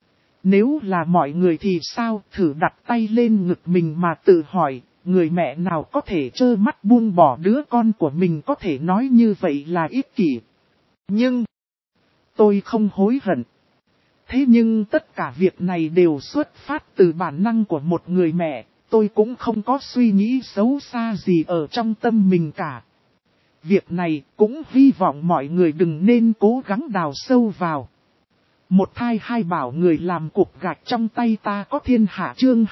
Nếu là mọi người thì sao, thử đặt tay lên ngực mình mà tự hỏi, người mẹ nào có thể trơ mắt buông bỏ đứa con của mình, có thể nói như vậy là ích kỷ. Nhưng, tôi không hối hận. Thế nhưng tất cả việc này đều xuất phát từ bản năng của một người mẹ, tôi cũng không có suy nghĩ xấu xa gì ở trong tâm mình cả. Việc này cũng hy vọng mọi người đừng nên cố gắng đào sâu vào. Một thai hai bảo người làm cục gạch trong tay ta có thiên hạ, chương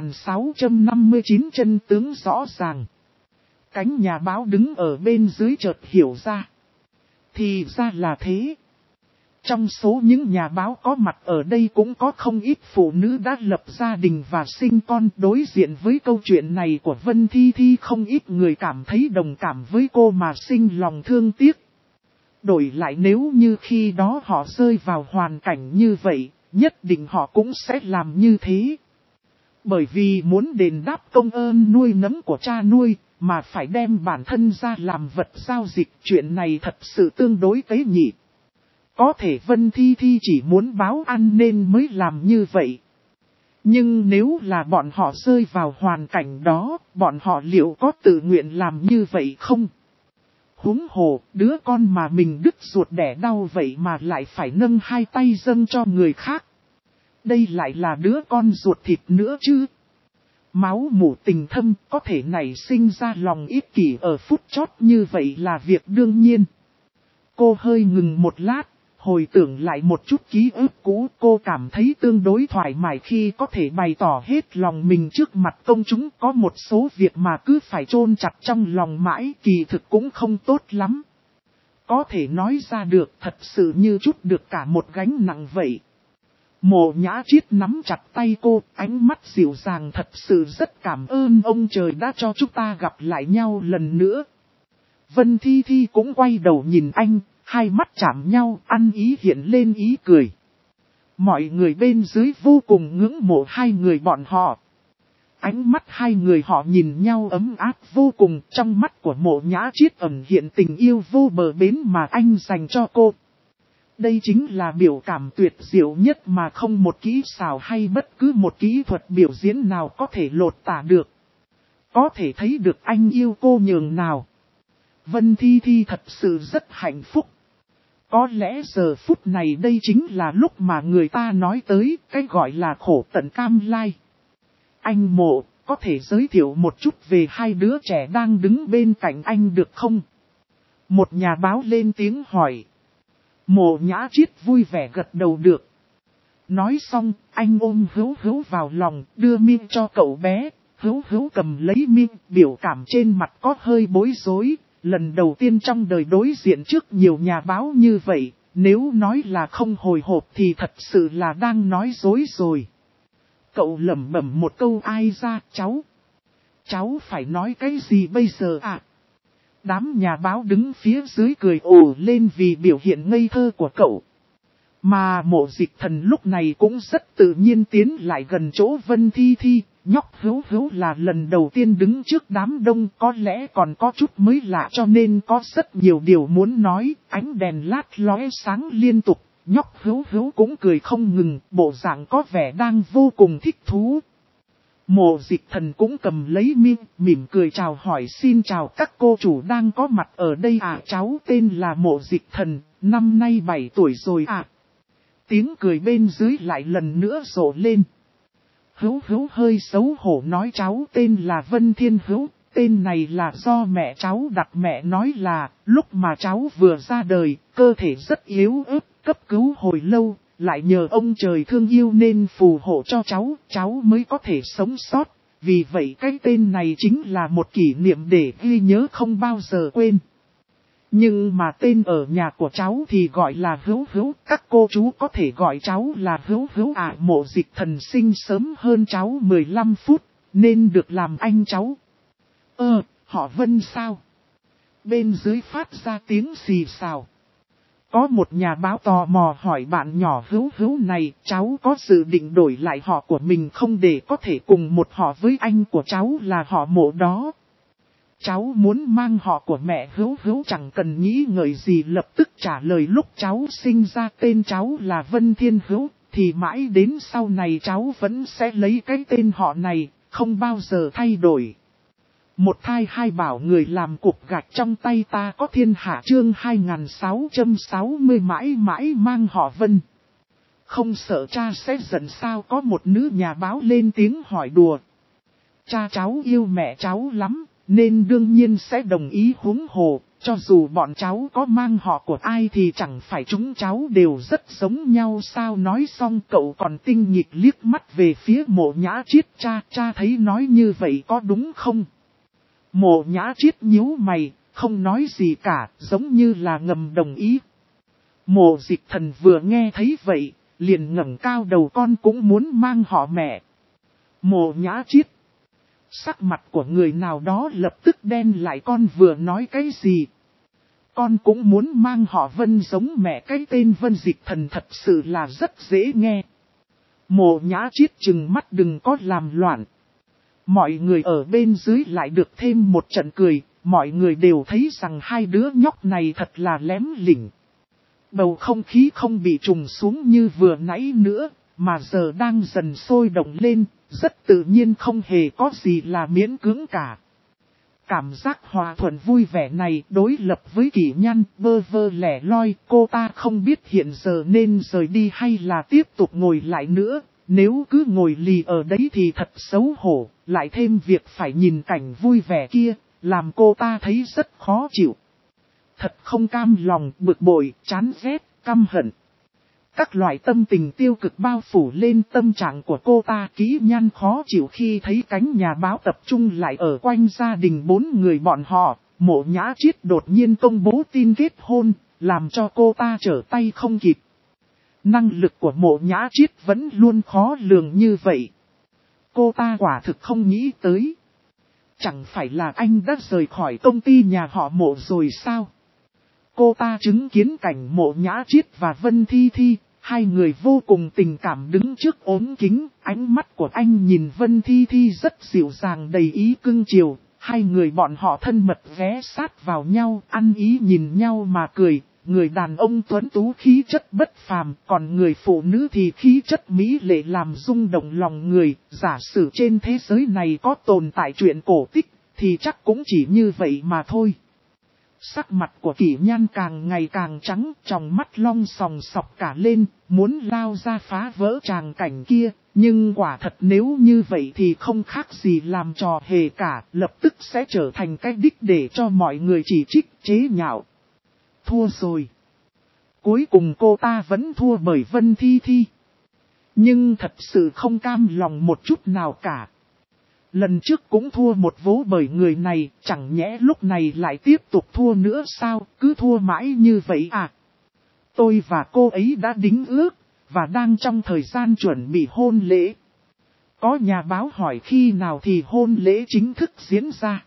2659 chân tướng rõ ràng. Cánh nhà báo đứng ở bên dưới chợt hiểu ra. Thì ra là thế. Trong số những nhà báo có mặt ở đây cũng có không ít phụ nữ đã lập gia đình và sinh con. Đối diện với câu chuyện này của Vân Thi Thi, không ít người cảm thấy đồng cảm với cô mà sinh lòng thương tiếc. Đổi lại nếu như khi đó họ rơi vào hoàn cảnh như vậy, nhất định họ cũng sẽ làm như thế. Bởi vì muốn đền đáp công ơn nuôi nấng của cha nuôi, mà phải đem bản thân ra làm vật giao dịch, chuyện này thật sự tương đối tế nhị. Có thể Vân Thi Thi chỉ muốn báo ăn nên mới làm như vậy. Nhưng nếu là bọn họ rơi vào hoàn cảnh đó, bọn họ liệu có tự nguyện làm như vậy không? Huống hồ, đứa con mà mình đứt ruột đẻ đau vậy mà lại phải nâng hai tay dâng cho người khác. Đây lại là đứa con ruột thịt nữa chứ. Máu mủ tình thâm có thể nảy sinh ra lòng ích kỷ ở phút chót như vậy là việc đương nhiên. Cô hơi ngừng một lát, hồi tưởng lại một chút ký ức cũ, cô cảm thấy tương đối thoải mái khi có thể bày tỏ hết lòng mình trước mặt công chúng. Có một số việc mà cứ phải chôn chặt trong lòng mãi kỳ thực cũng không tốt lắm. Có thể nói ra được thật sự như chút được cả một gánh nặng vậy. Mộ Nhã Triết nắm chặt tay cô, ánh mắt dịu dàng thật sự rất cảm ơn ông trời đã cho chúng ta gặp lại nhau lần nữa. Vân Thi Thi cũng quay đầu nhìn anh, hai mắt chạm nhau, ăn ý hiện lên ý cười. Mọi người bên dưới vô cùng ngưỡng mộ hai người bọn họ. Ánh mắt hai người họ nhìn nhau ấm áp vô cùng, trong mắt của Mộ Nhã Triết ẩn hiện tình yêu vô bờ bến mà anh dành cho cô. Đây chính là biểu cảm tuyệt diệu nhất mà không một kỹ xảo hay bất cứ một kỹ thuật biểu diễn nào có thể lột tả được. Có thể thấy được anh yêu cô nhường nào. Vân Thi Thi thật sự rất hạnh phúc. Có lẽ giờ phút này đây chính là lúc mà người ta nói tới cái gọi là khổ tận cam lai. Anh Mộ, có thể giới thiệu một chút về hai đứa trẻ đang đứng bên cạnh anh được không? Một nhà báo lên tiếng hỏi. Mộ Nhã Triết vui vẻ gật đầu được. Nói xong, anh ôm Hữu Hữu vào lòng, đưa miệng cho cậu bé. Hữu Hữu cầm lấy miệng, biểu cảm trên mặt có hơi bối rối. Lần đầu tiên trong đời đối diện trước nhiều nhà báo như vậy, nếu nói là không hồi hộp thì thật sự là đang nói dối rồi. Cậu lẩm bẩm một câu ai ra, cháu phải nói cái gì bây giờ à? Đám nhà báo đứng phía dưới cười ồ lên vì biểu hiện ngây thơ của cậu. Mà Mộ Dịch Thần lúc này cũng rất tự nhiên tiến lại gần chỗ Vân Thi Thi. Nhóc Hữu Hữu là lần đầu tiên đứng trước đám đông, có lẽ còn có chút mới lạ cho nên có rất nhiều điều muốn nói. Ánh đèn lát lóe sáng liên tục, nhóc Hữu Hữu cũng cười không ngừng, bộ dạng có vẻ đang vô cùng thích thú. Mộ Dịch Thần cũng cầm lấy mic, mỉm cười chào hỏi xin chào các cô chủ đang có mặt ở đây à, cháu tên là Mộ Dịch Thần, năm nay 7 tuổi rồi à. Tiếng cười bên dưới lại lần nữa rộ lên. Hữu Hữu hơi xấu hổ nói cháu tên là Vân Thiên Hữu, tên này là do mẹ cháu đặt, mẹ nói là lúc mà cháu vừa ra đời, cơ thể rất yếu ớt, cấp cứu hồi lâu, lại nhờ ông trời thương yêu nên phù hộ cho cháu mới có thể sống sót, vì vậy cái tên này chính là một kỷ niệm để ghi nhớ không bao giờ quên. Nhưng mà tên ở nhà của cháu thì gọi là Hữu Hữu, các cô chú có thể gọi cháu là Hữu Hữu à. Mộ Dịch Thần sinh sớm hơn cháu 15 phút, nên được làm anh cháu. Họ Vân sao? Bên dưới phát ra tiếng xì xào. Có một nhà báo tò mò hỏi bạn nhỏ Hữu Hữu này, cháu có dự định đổi lại họ của mình không để có thể cùng một họ với anh của cháu là họ Mộ đó? Cháu muốn mang họ của mẹ Hữu Hữu chẳng cần nghĩ ngợi gì lập tức trả lời lúc cháu sinh ra tên cháu là Vân Thiên Hữu, thì mãi đến sau này cháu vẫn sẽ lấy cái tên họ này, không bao giờ thay đổi. Một thai hai bảo người làm cục gạch trong tay ta có thiên hạ chương 2660 mãi mãi mang họ Vân. Không sợ cha sẽ giận sao, có một nữ nhà báo lên tiếng hỏi đùa. Cha cháu yêu mẹ cháu lắm, nên đương nhiên sẽ đồng ý, huống hồ, cho dù bọn cháu có mang họ của ai thì chẳng phải chúng cháu đều rất giống nhau sao. Nói xong cậu còn tinh nghịch liếc mắt về phía Mộ Nhã Triết. Cha thấy nói như vậy có đúng không? Mộ Nhã Triết nhíu mày, không nói gì cả, giống như là ngầm đồng ý. Mộ Dịch Thần vừa nghe thấy vậy, liền ngẩng cao đầu, con cũng muốn mang họ mẹ. Mộ Nhã Triết. Sắc mặt của người nào đó lập tức đen lại, con vừa nói cái gì? Con cũng muốn mang họ Vân giống mẹ, cái tên Vân Dịch Thần thật sự là rất dễ nghe. Mộ Nhã Triết trừng mắt đừng có làm loạn. Mọi người ở bên dưới lại được thêm một trận cười, mọi người đều thấy rằng hai đứa nhóc này thật là lém lỉnh. Bầu không khí không bị trùng xuống như vừa nãy nữa, mà giờ đang dần sôi động lên, rất tự nhiên không hề có gì là miễn cưỡng cả. Cảm giác hòa thuận vui vẻ này đối lập với Kỷ Nhan bơ vơ lẻ loi, cô ta không biết hiện giờ nên rời đi hay là tiếp tục ngồi lại nữa. Nếu cứ ngồi lì ở đấy thì thật xấu hổ, lại thêm việc phải nhìn cảnh vui vẻ kia, làm cô ta thấy rất khó chịu. Thật không cam lòng, bực bội, chán ghét, căm hận. Các loại tâm tình tiêu cực bao phủ lên tâm trạng của cô ta. Kỷ Nhan khó chịu khi thấy cánh nhà báo tập trung lại ở quanh gia đình 4 người bọn họ. Mộ Nhã Triết đột nhiên công bố tin kết hôn, làm cho cô ta trở tay không kịp. Năng lực của Mộ Nhã Triết vẫn luôn khó lường như vậy. Cô ta quả thực không nghĩ tới. Chẳng phải là anh đã rời khỏi công ty nhà họ Mộ rồi sao? Cô ta chứng kiến cảnh Mộ Nhã Triết và Vân Thi Thi, hai người vô cùng tình cảm đứng trước ốm kính, ánh mắt của anh nhìn Vân Thi Thi rất dịu dàng đầy ý cưng chiều, hai người bọn họ thân mật ghé sát vào nhau, ăn ý nhìn nhau mà cười, người đàn ông tuấn tú khí chất bất phàm, còn người phụ nữ thì khí chất mỹ lệ làm rung động lòng người, giả sử trên thế giới này có tồn tại chuyện cổ tích, thì chắc cũng chỉ như vậy mà thôi. Sắc mặt của Kỷ Nhan càng ngày càng trắng, trong mắt long sòng sọc cả lên, muốn lao ra phá vỡ tràng cảnh kia, nhưng quả thật nếu như vậy thì không khác gì làm trò hề cả, lập tức sẽ trở thành cái đích để cho mọi người chỉ trích, chế nhạo. Thua rồi. Cuối cùng cô ta vẫn thua bởi Vân Thi Thi. Nhưng thật sự không cam lòng một chút nào cả. Lần trước cũng thua một vố bởi người này, chẳng nhẽ lúc này lại tiếp tục thua nữa sao, cứ thua mãi như vậy à. Tôi và cô ấy đã đính ước, và đang trong thời gian chuẩn bị hôn lễ. Có nhà báo hỏi khi nào thì hôn lễ chính thức diễn ra.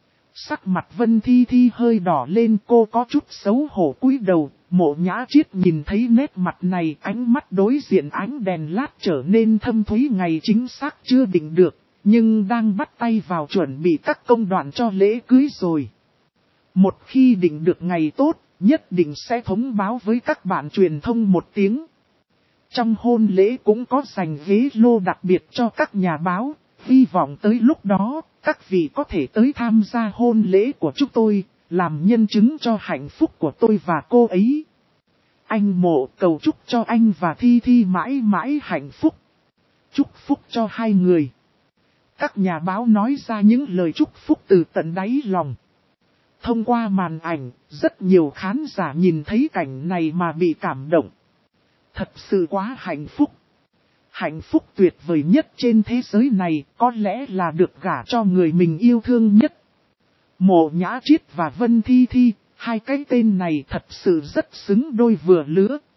Sắc mặt Vân Thi Thi hơi đỏ lên, cô có chút xấu hổ cúi đầu. Mộ Nhã Triết nhìn thấy nét mặt này, ánh mắt đối diện ánh đèn lát trở nên thâm thúy, ngày chính xác chưa định được. Nhưng đang bắt tay vào chuẩn bị các công đoạn cho lễ cưới rồi. Một khi định được ngày tốt, nhất định sẽ thông báo với các bạn truyền thông một tiếng. Trong hôn lễ cũng có dành ghế lô đặc biệt cho các nhà báo. Hy vọng tới lúc đó, các vị có thể tới tham gia hôn lễ của chúng tôi, làm nhân chứng cho hạnh phúc của tôi và cô ấy. Anh Mộ cầu chúc cho anh và Thi Thi mãi mãi hạnh phúc. Chúc phúc cho hai người. Các nhà báo nói ra những lời chúc phúc từ tận đáy lòng. Thông qua màn ảnh, rất nhiều khán giả nhìn thấy cảnh này mà bị cảm động. Thật sự quá hạnh phúc. Hạnh phúc tuyệt vời nhất trên thế giới này có lẽ là được gả cho người mình yêu thương nhất. Mộ Nhã Triết và Vân Thi Thi, hai cái tên này thật sự rất xứng đôi vừa lứa.